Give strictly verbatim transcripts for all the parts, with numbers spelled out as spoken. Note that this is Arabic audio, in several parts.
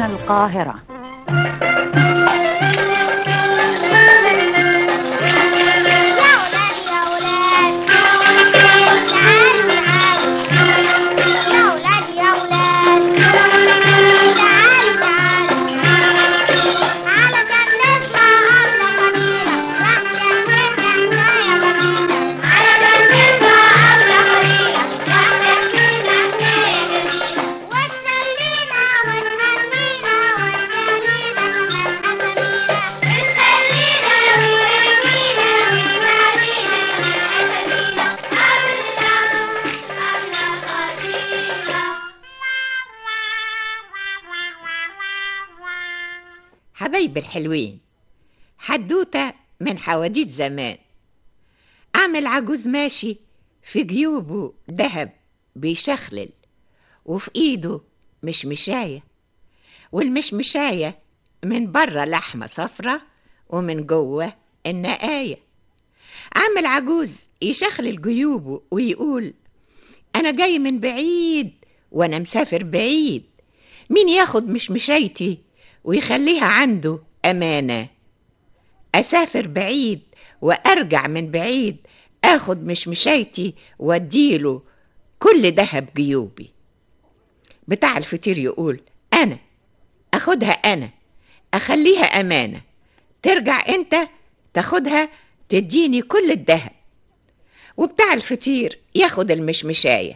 القاهرة. حبايب الحلوين، حدوتة من حواديت زمان. أعمل عجوز ماشي في جيوبه دهب بيشخلل، وفي إيده مشمشاية، والمشمشاية من برا لحمة صفرة ومن جوه النقاية. أعمل عجوز يشخلل جيوبه ويقول: أنا جاي من بعيد وأنا مسافر بعيد، مين ياخد مشمشايتي ويخليها عنده أمانة؟ أسافر بعيد وأرجع من بعيد، أخد مشمشايتي وأديله كل دهب جيوبي. بتاع الفطير يقول: أنا أخدها، أنا أخليها أمانة، ترجع أنت تاخدها تديني كل الدهب. وبتاع الفطير ياخد المشمشاية.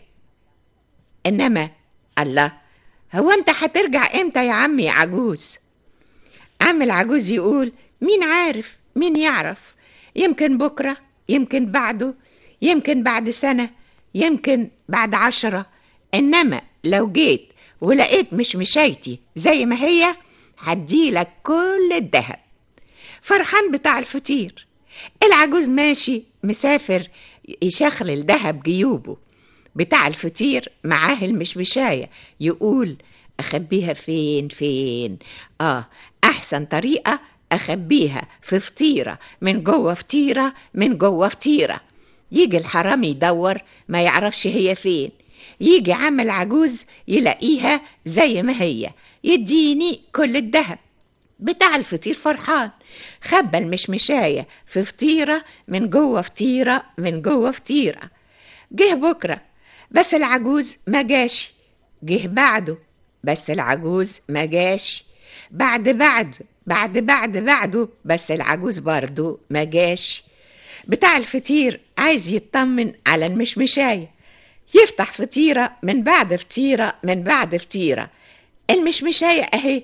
إنما الله، هو أنت هترجع إمتى يا عمي يا عجوز؟ عم العجوز يقول: مين عارف، مين يعرف، يمكن بكرة، يمكن بعده، يمكن بعد سنة، يمكن بعد عشرة. إنما لو جيت ولقيت مشمشايتي زي ما هي هديلك كل الدهب. فرحان بتاع الفطير. العجوز ماشي مسافر يشخل الدهب جيوبه. بتاع الفطير معاه المشمشاية يقول: أخبيها فين فين؟ آه أحسن طريقة أخبيها في فطيرة، من جوه فطيرة، من جوه فطيرة. يجي الحرامي يدور ما يعرفش هي فين، يجي عم عجوز يلاقيها زي ما هي، يديني كل الدهب. بتاع الفطير فرحان، خبى المشمشاية في فطيرة، من جوه فطيرة، من جوه فطيرة. جه بكرة بس العجوز ما جاش، جه بعده بس العجوز ما جاش، بعد بعد بعد بعد بعده بس العجوز برضو ما جاش. بتاع الفطير عايز يطمن على المشمشاية، يفتح فطيرة من بعد فطيرة من بعد فطيرة. المشمشاية اهي.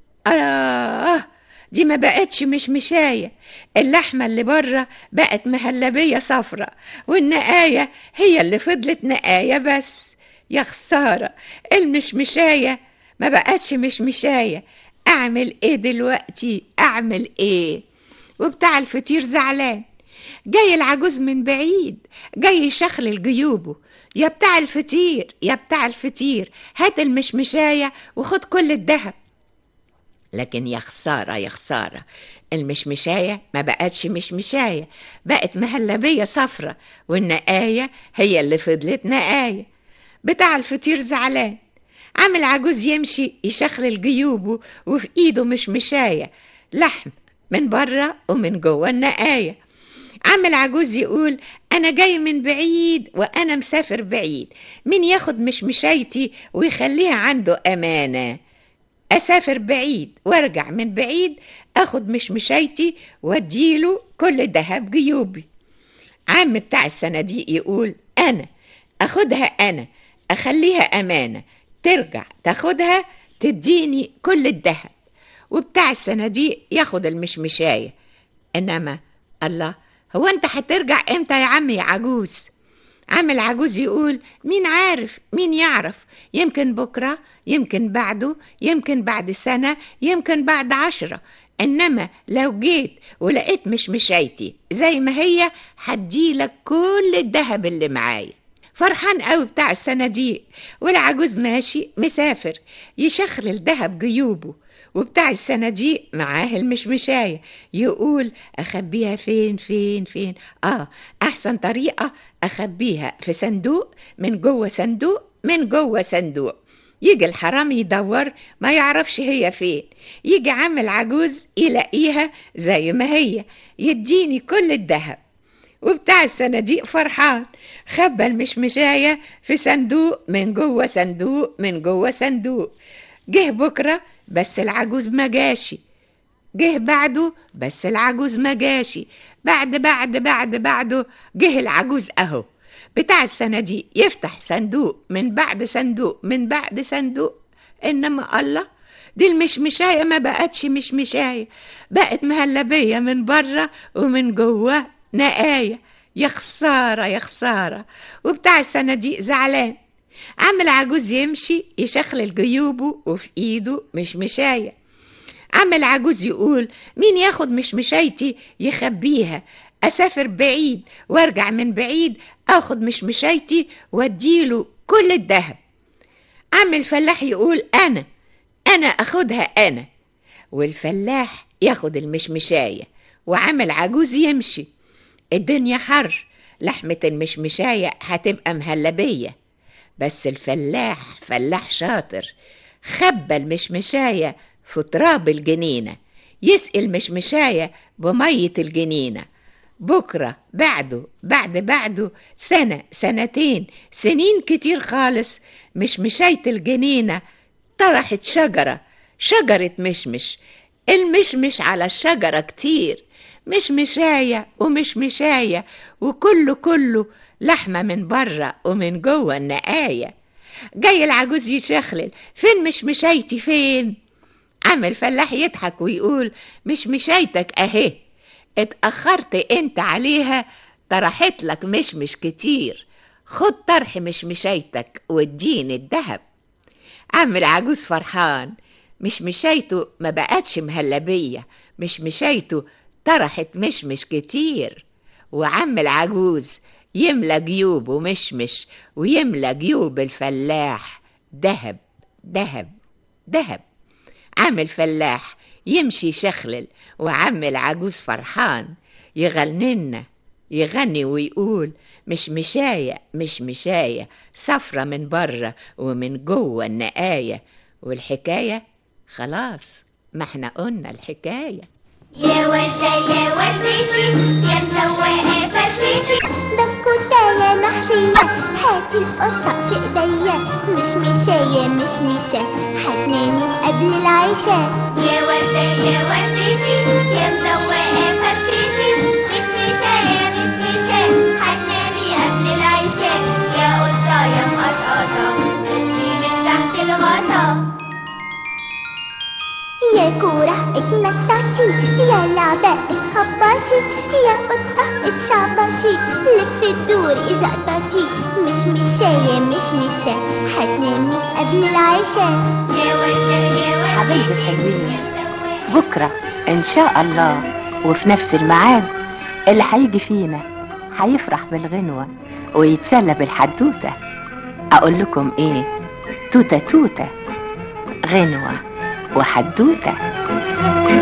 آه دي ما بقتش مشمشاية، اللحمة اللي بره بقت مهلبية صفرة، والنقاية هي اللي فضلت نقاية بس. يا خسارة، المشمشاية ما بقتش مشمشاية. أعمل إيه دلوقتي؟ أعمل إيه؟ وبتاع الفطير زعلان. جاي العجوز من بعيد، جاي يشخلل جيوبه: يا بتاع الفطير، يا بتاع الفطير، هات المشمشاية وخد كل الدهب. لكن يا خسارة، يا خسارة، المشمشاية ما بقتش مشمشاية، بقت مهلبية صفرة، والنقاية هي اللي فضلت نقاية. بتاع الفطير زعلان. عامل عجوز يمشي يشخلل جيوبه وفي ايده مشمشاية، لحم من بره ومن جوه النقاية. عامل عجوز يقول: أنا جاي من بعيد وأنا مسافر بعيد، مين ياخد مشمشايتي ويخليها عنده أمانة؟ أسافر بعيد وارجع من بعيد، أخد مشمشايتي واديله كل دهب جيوبي. عم بتاع الصناديق يقول: أنا أخدها، أنا أخليها أمانة، ترجع تاخدها تديني كل الدهب. وبتاع الصناديق ياخد المشمشاية. إنما الله، هو أنت هترجع إمتى يا عمي يا عجوز؟ عم العجوز يقول: مين عارف، مين يعرف، يمكن بكرة، يمكن بعده، يمكن بعد سنة، يمكن بعد عشرة. إنما لو جيت ولقيت مشمشايتي زي ما هي هديلك كل الدهب اللي معايا. فرحان قوي بتاع الصناديق، والعجوز ماشي مسافر يشخلل دهب جيوبه. وبتاع الصناديق معاه المشمشاية يقول: أخبيها فين فين فين؟ آه أحسن طريقة أخبيها في صندوق، من جوه صندوق، من جوه صندوق. يجي الحرامي يدور ما يعرفش هي فين، يجي عم العجوز يلاقيها زي ما هي، يديني كل الذهب. وبتاع الصناديق فرحان، خبى المشمشاية في صندوق من جوه صندوق من جوه صندوق. جه بكرة بس العجوز ما جاشي، جه بعده بس العجوز ما جاشي، بعد بعد بعد بعده جه العجوز اهو. بتاع الصناديق يفتح صندوق من بعد صندوق من بعد صندوق، انما الله، دي المشمشاية ما بقتش مشمشاية، بقت مهلبية من بره ومن جوه نقاية. يا خسارة يا خسارة. وبتاع الصناديق زعلان. عم العجوز يمشي يشخلل جيوبه وفي ايده مشمشاية. عم العجوز يقول مين ياخد مشمشايتي يخبيها، اسافر بعيد وارجع من بعيد اخد مشمشايتي واديله كل الذهب. عم الفلاح يقول انا انا اخدها انا. والفلاح ياخد المشمشاية وعم العجوز يمشي. الدنيا حر، لحمة المشمشاية هتبقى مهلبية، بس الفلاح فلاح شاطر، خبى المشمشاية في تراب الجنينة، يسقي المشمشاية بمية الجنينة. بكرة بعده بعد بعده سنة سنتين سنين كتير خالص، مشمشاية الجنينة طرحت شجرة، شجرة مشمش. المشمش على الشجرة كتير، مشمشاية ومشمشاية، وكله كله لحمة من بره ومن جوه النقاية. جاي العجوز يشخلل فين مشمشايتي فين؟ عم الفلاح يضحك ويقول مشمشايتك اهي، اتأخرت انت عليها طرحت لك مشمش كتير، خد طرح مشمشايتك واديني الذهب. عم العجوز فرحان، مشمشايته ما بقتش مهلبية، مشمشايته طرحت مشمش كتير. وعم العجوز يملى جيوبه مشمش ويملى جيوب الفلاح دهب دهب دهب. عم الفلاح يمشي شخلل وعم العجوز فرحان، يغنينا يغني ويقول مشمشاية مشمشاية صفرة من بره ومن جوه النقاية. والحكاية خلاص، ما احنا قلنا الحكاية. يا وردة يا وردتي يا مزوقة فرشتي، بسكوتة يا محشية هاتي القطة في ايديا، مشمشاية مشمشة هتنامي قبل العشاء. يا وردة يا وردتي يا مزوقة فرشتي، مشمشاية مشمشة هتنامي قبل العشاء. يا قطة يا مقطقطة نزلي من تحت الغطا. يا كورة اتمتعتي، يا لعبة اتخبطي، يا قطة اتشعبطي، لفي الدور إذا قطعتي، مشمشاية مشمشة هتنامي قبل العشاء. يا وردة يا وردة حبايبي الحلوين، بكرة إن شاء الله وفي نفس الميعاد اللي هيجي فينا هيفرح بالغنوة ويتسلى بالحدوتة. أقول لكم إيه؟ توتة توتة، غنوة وحدوتة.